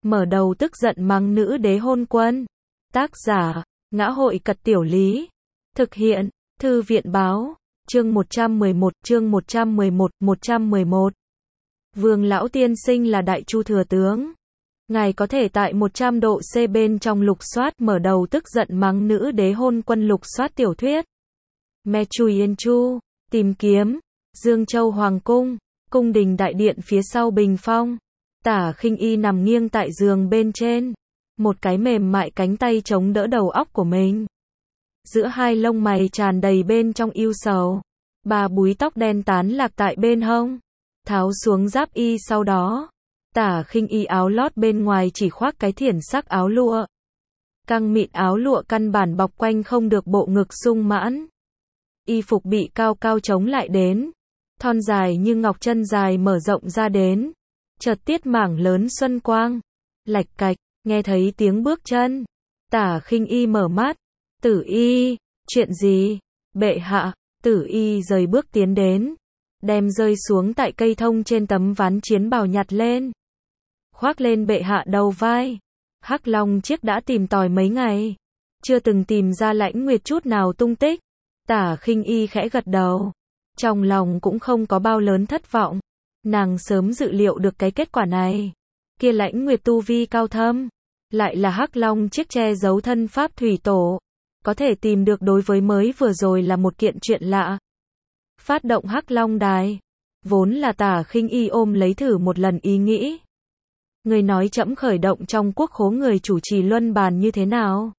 mở đầu tức giận mắng nữ đế hôn quân. Tác giả, Ngã hội Cật Tiểu Lý. Thực hiện, Thư viện Báo. Chương 111, chương 111, 111. Vương lão tiên sinh là Đại Chu thừa tướng. Ngài có thể tại 100 độ C bên trong lục soát mở đầu tức giận mắng nữ đế hôn quân lục soát tiểu thuyết. Me Chui Yên Chu, tìm kiếm, Dương Châu Hoàng Cung, cung đình đại điện phía sau bình phong. Tả Khinh Y nằm nghiêng tại giường bên trên, một cái mềm mại cánh tay chống đỡ đầu óc của mình. Giữa hai lông mày tràn đầy bên trong ưu sầu, ba búi tóc đen tán lạc tại bên hông. Tháo xuống giáp y sau đó, Tả Khinh Y áo lót bên ngoài chỉ khoác cái thiển sắc áo lụa. Căng mịn áo lụa căn bản bọc quanh không được bộ ngực sung mãn. Y phục bị cao cao chống lại đến, thon dài như ngọc chân dài mở rộng ra đến, chợt tiết mảng lớn xuân quang. Lạch cạch, nghe thấy tiếng bước chân. Tả Khinh Y mở mắt. Tử Y, chuyện gì? Bệ hạ. Tử Y rời bước tiến đến, đem rơi xuống tại cây thông trên tấm ván chiến bào nhặt lên, khoác lên bệ hạ đầu vai. Hắc Long chiếc đã tìm tòi mấy ngày, chưa từng tìm ra Lãnh Nguyệt chút nào tung tích. Tả Khinh Y khẽ gật đầu, trong lòng cũng không có bao lớn thất vọng. Nàng sớm dự liệu được cái kết quả này. Kia Lãnh Nguyệt tu vi cao thâm, lại là Hắc Long chiếc che giấu thân pháp thủy tổ, có thể tìm được đối với mới vừa rồi là một kiện chuyện lạ. Phát động Hắc Long đài, vốn là Tả Khinh Y ôm lấy thử một lần ý nghĩ. Người nói trẫm khởi động trong quốc khố người chủ trì luân bàn như thế nào?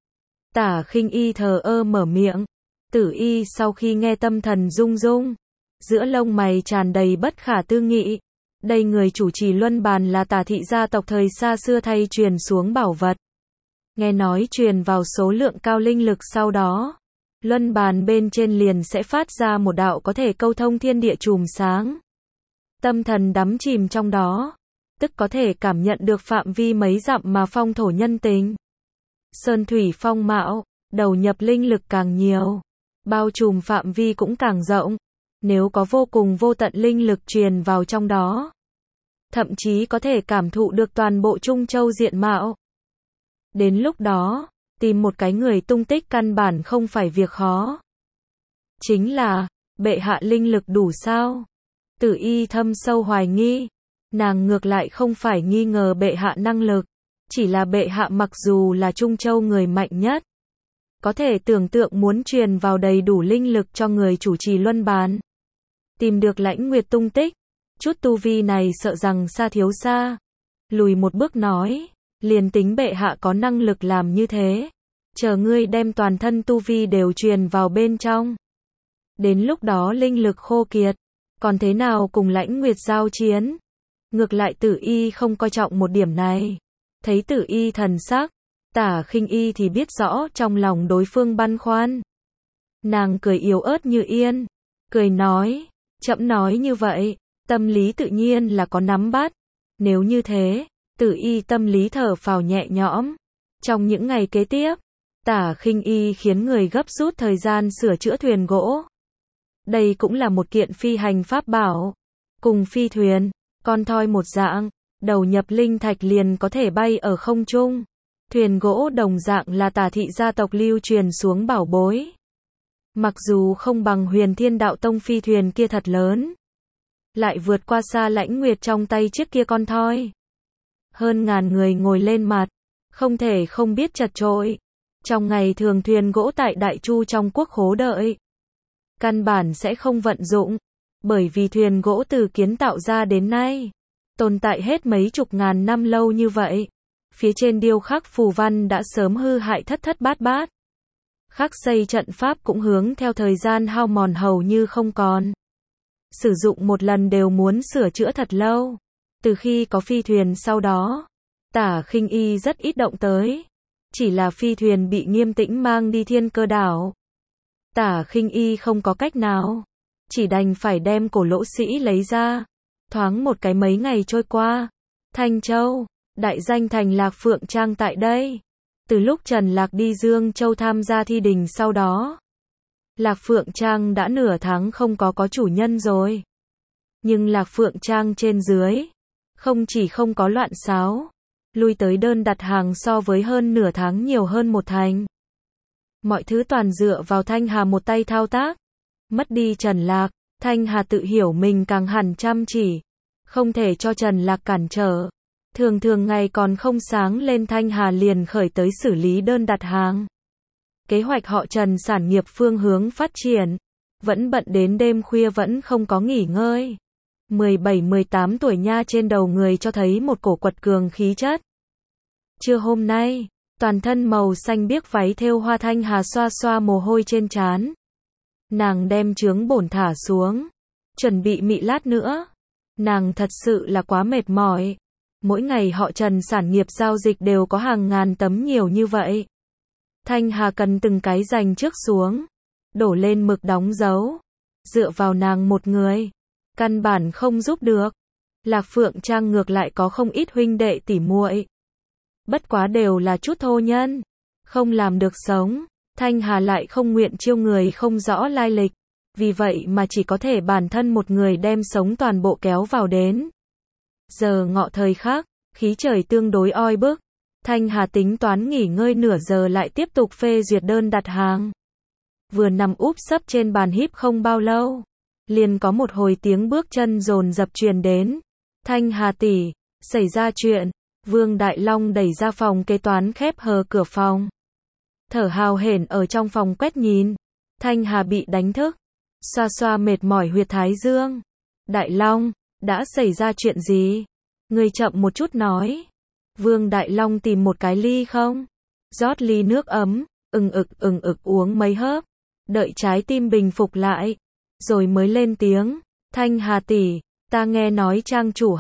Tả Khinh Y thờ ơ mở miệng. Tử Y sau khi nghe tâm thần rung rung, giữa lông mày tràn đầy bất khả tư nghị. Đây người chủ trì luân bàn là Tả thị gia tộc thời xa xưa thay truyền xuống bảo vật. Nghe nói truyền vào số lượng cao linh lực sau đó, luân bàn bên trên liền sẽ phát ra một đạo có thể câu thông thiên địa chùm sáng. Tâm thần đắm chìm trong đó, tức có thể cảm nhận được phạm vi mấy dặm mà phong thổ nhân tình. Sơn thủy phong mạo, đầu nhập linh lực càng nhiều, bao trùm phạm vi cũng càng rộng. Nếu có vô cùng vô tận linh lực truyền vào trong đó, thậm chí có thể cảm thụ được toàn bộ Trung Châu diện mạo. Đến lúc đó, tìm một cái người tung tích căn bản không phải việc khó. Chính là, bệ hạ linh lực đủ sao? Tử Y thâm sâu hoài nghi. Nàng ngược lại không phải nghi ngờ bệ hạ năng lực, chỉ là bệ hạ mặc dù là Trung Châu người mạnh nhất, có thể tưởng tượng muốn truyền vào đầy đủ linh lực cho người chủ trì luân bàn, tìm được Lãnh Nguyệt tung tích, chút tu vi này sợ rằng xa thiếu xa. Lùi một bước nói, liền tính bệ hạ có năng lực làm như thế, chờ ngươi đem toàn thân tu vi đều truyền vào bên trong. Đến lúc đó linh lực khô kiệt, còn thế nào cùng Lãnh Nguyệt giao chiến? Ngược lại Tử Y không coi trọng một điểm này. Thấy Tử Y thần sắc, Tả Khinh Y thì biết rõ trong lòng đối phương băn khoăn. Nàng cười yếu ớt như yên, cười nói, trẫm nói như vậy, tâm lý tự nhiên là có nắm bắt. Nếu như thế, Tử Y tâm lý thở phào nhẹ nhõm. Trong những ngày kế tiếp, Tả Khinh Y khiến người gấp rút thời gian sửa chữa thuyền gỗ. Đây cũng là một kiện phi hành pháp bảo, cùng phi thuyền, con thoi một dạng, đầu nhập linh thạch liền có thể bay ở không trung. Thuyền gỗ đồng dạng là Tả thị gia tộc lưu truyền xuống bảo bối. Mặc dù không bằng Huyền Thiên Đạo Tông phi thuyền kia thật lớn, lại vượt qua xa Lãnh Nguyệt trong tay chiếc kia con thoi. Hơn ngàn người ngồi lên mặt, không thể không biết chật chội. Trong ngày thường thuyền gỗ tại Đại Chu trong quốc khố đợi, căn bản sẽ không vận dụng, bởi vì thuyền gỗ từ kiến tạo ra đến nay, tồn tại hết mấy chục ngàn năm lâu như vậy. Phía trên điêu khắc phù văn đã sớm hư hại thất thất bát bát. Khắc xây trận pháp cũng hướng theo thời gian hao mòn hầu như không còn. Sử dụng một lần đều muốn sửa chữa thật lâu. Từ khi có phi thuyền sau đó, Tả Khinh Y rất ít động tới. Chỉ là phi thuyền bị Nghiêm Tĩnh mang đi Thiên Cơ đảo. Tả Khinh Y không có cách nào, chỉ đành phải đem cổ lỗ sĩ lấy ra. Thoáng một cái mấy ngày trôi qua, Thanh Châu, đại danh thành Lạc Phượng Trang tại đây. Từ lúc Trần Lạc đi Dương Châu tham gia thi đình sau đó, Lạc Phượng Trang đã nửa tháng không có chủ nhân rồi. Nhưng Lạc Phượng Trang trên dưới, không chỉ không có loạn xáo, lui tới đơn đặt hàng so với hơn nửa tháng nhiều hơn một thành. Mọi thứ toàn dựa vào Thanh Hà một tay thao tác. Mất đi Trần Lạc, Thanh Hà tự hiểu mình càng hẳn chăm chỉ, không thể cho Trần Lạc cản trở. Thường thường ngày còn không sáng lên Thanh Hà liền khởi tới xử lý đơn đặt hàng. Kế hoạch họ Trần sản nghiệp phương hướng phát triển, vẫn bận đến đêm khuya vẫn không có nghỉ ngơi. 17-18 tuổi nha, trên đầu người cho thấy một cổ quật cường khí chất. Trưa hôm nay, toàn thân màu xanh biếc váy thêu hoa, Thanh Hà xoa xoa mồ hôi trên trán. Nàng đem chướng bổn thả xuống, chuẩn bị mị lát nữa. Nàng thật sự là quá mệt mỏi. Mỗi ngày họ Trần sản nghiệp giao dịch đều có hàng ngàn tấm nhiều như vậy. Thanh Hà cần từng cái dành trước xuống, đổ lên mực đóng dấu. Dựa vào nàng một người, căn bản không giúp được. Lạc Phượng Trang ngược lại có không ít huynh đệ tỉ muội. Bất quá đều là chút thô nhân, không làm được sống. Thanh Hà lại không nguyện chiêu người không rõ lai lịch, vì vậy mà chỉ có thể bản thân một người đem sống toàn bộ kéo vào đến. Giờ ngọ thời khắc, khí trời tương đối oi bức. Thanh Hà tính toán nghỉ ngơi nửa giờ lại tiếp tục phê duyệt đơn đặt hàng. Vừa nằm úp sấp trên bàn híp không bao lâu, liền có một hồi tiếng bước chân dồn dập truyền đến. Thanh Hà tỷ, xảy ra chuyện. Vương Đại Long đẩy ra phòng kế toán, khép hờ cửa phòng. Thở hào hển ở trong phòng quét nhìn. Thanh Hà bị đánh thức, xoa xoa mệt mỏi huyệt thái dương. Đại Long, đã xảy ra chuyện gì? Ngươi chậm một chút nói. Vương Đại Long tìm một cái ly không? Rót ly nước ấm, ừng ực uống mấy hớp. Đợi trái tim bình phục lại, rồi mới lên tiếng. Thanh Hà tỷ, ta nghe nói trang chủ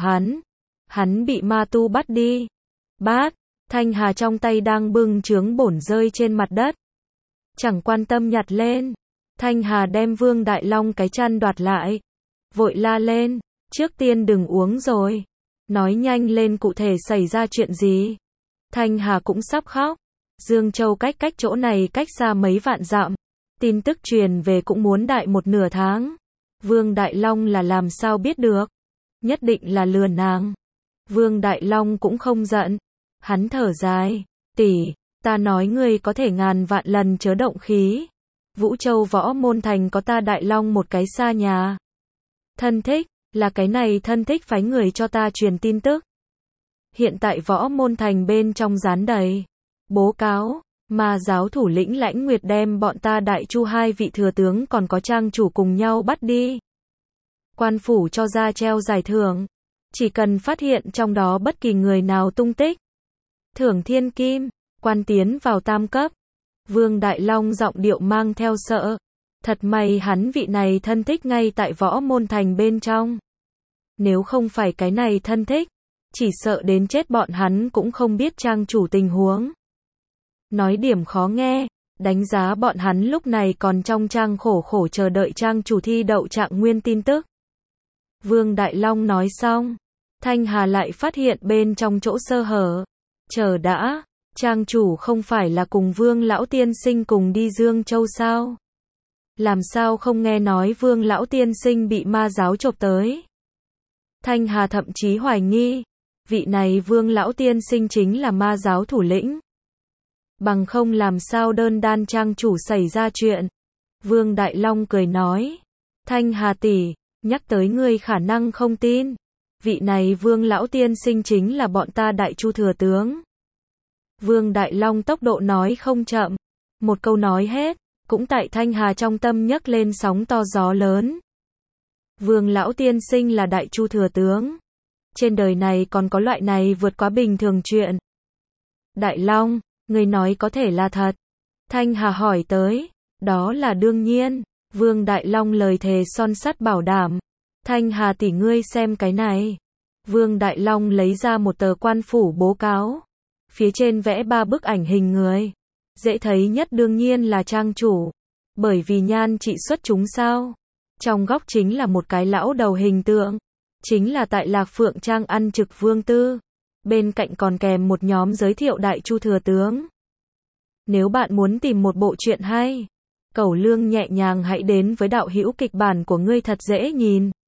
hắn bị ma tu bắt đi. Bát, Thanh Hà trong tay đang bưng chướng bổn rơi trên mặt đất. Chẳng quan tâm nhặt lên. Thanh Hà đem Vương Đại Long cái chăn đoạt lại. Vội la lên, trước tiên đừng uống rồi. Nói nhanh lên cụ thể xảy ra chuyện gì. Thanh Hà cũng sắp khóc. Dương Châu cách chỗ này cách xa mấy vạn dặm. Tin tức truyền về cũng muốn đại một nửa tháng. Vương Đại Long là làm sao biết được. Nhất định là lừa nàng. Vương Đại Long cũng không giận. Hắn thở dài. Tỷ, ta nói ngươi có thể ngàn vạn lần chớ động khí. Vũ Châu Võ Môn Thành có ta Đại Long một cái xa nhà. Thân thích, là cái này thân thích phái người cho ta truyền tin tức. Hiện tại Võ Môn Thành bên trong dán đầy bố cáo, ma giáo thủ lĩnh Lãnh Nguyệt đem bọn ta Đại Chu hai vị thừa tướng còn có trang chủ cùng nhau bắt đi. Quan phủ cho ra treo giải thưởng, chỉ cần phát hiện trong đó bất kỳ người nào tung tích, thưởng thiên kim, quan tiến vào tam cấp. Vương Đại Long giọng điệu mang theo sợ. Thật may hắn vị này thân thích ngay tại Võ Môn Thành bên trong. Nếu không phải cái này thân thích, chỉ sợ đến chết bọn hắn cũng không biết trang chủ tình huống. Nói điểm khó nghe, đánh giá bọn hắn lúc này còn trong trang khổ chờ đợi trang chủ thi đậu trạng nguyên tin tức. Vương Đại Long nói xong, Thanh Hà lại phát hiện bên trong chỗ sơ hở. Chờ đã, trang chủ không phải là cùng Vương lão tiên sinh cùng đi Dương Châu sao? Làm sao không nghe nói Vương lão tiên sinh bị ma giáo chộp tới? Thanh Hà thậm chí hoài nghi, vị này Vương lão tiên sinh chính là ma giáo thủ lĩnh. Bằng không làm sao đơn đan trang chủ xảy ra chuyện. Vương Đại Long cười nói, Thanh Hà tỷ, nhắc tới ngươi khả năng không tin. Vị này Vương lão tiên sinh chính là bọn ta Đại Chu thừa tướng. Vương Đại Long tốc độ nói không chậm, một câu nói hết, cũng tại Thanh Hà trong tâm nhấc lên sóng to gió lớn. Vương lão tiên sinh là Đại Chu thừa tướng. Trên đời này còn có loại này vượt quá bình thường chuyện. Đại Long, người nói có thể là thật. Thanh Hà hỏi tới, đó là đương nhiên. Vương Đại Long lời thề son sắt bảo đảm. Thanh Hà tỷ ngươi xem cái này. Vương Đại Long lấy ra một tờ quan phủ bố cáo. Phía trên vẽ 3 bức ảnh hình người. Dễ thấy nhất đương nhiên là trang chủ. Bởi vì nhan trị xuất chúng sao. Trong góc chính là một cái lão đầu hình tượng. Chính là tại Lạc Phượng Trang ăn trực Vương Tư. Bên cạnh còn kèm một nhóm giới thiệu Đại Chu thừa tướng. Nếu bạn muốn tìm một bộ truyện hay, cẩu lương nhẹ nhàng hãy đến với đạo hữu kịch bản của ngươi thật dễ nhìn.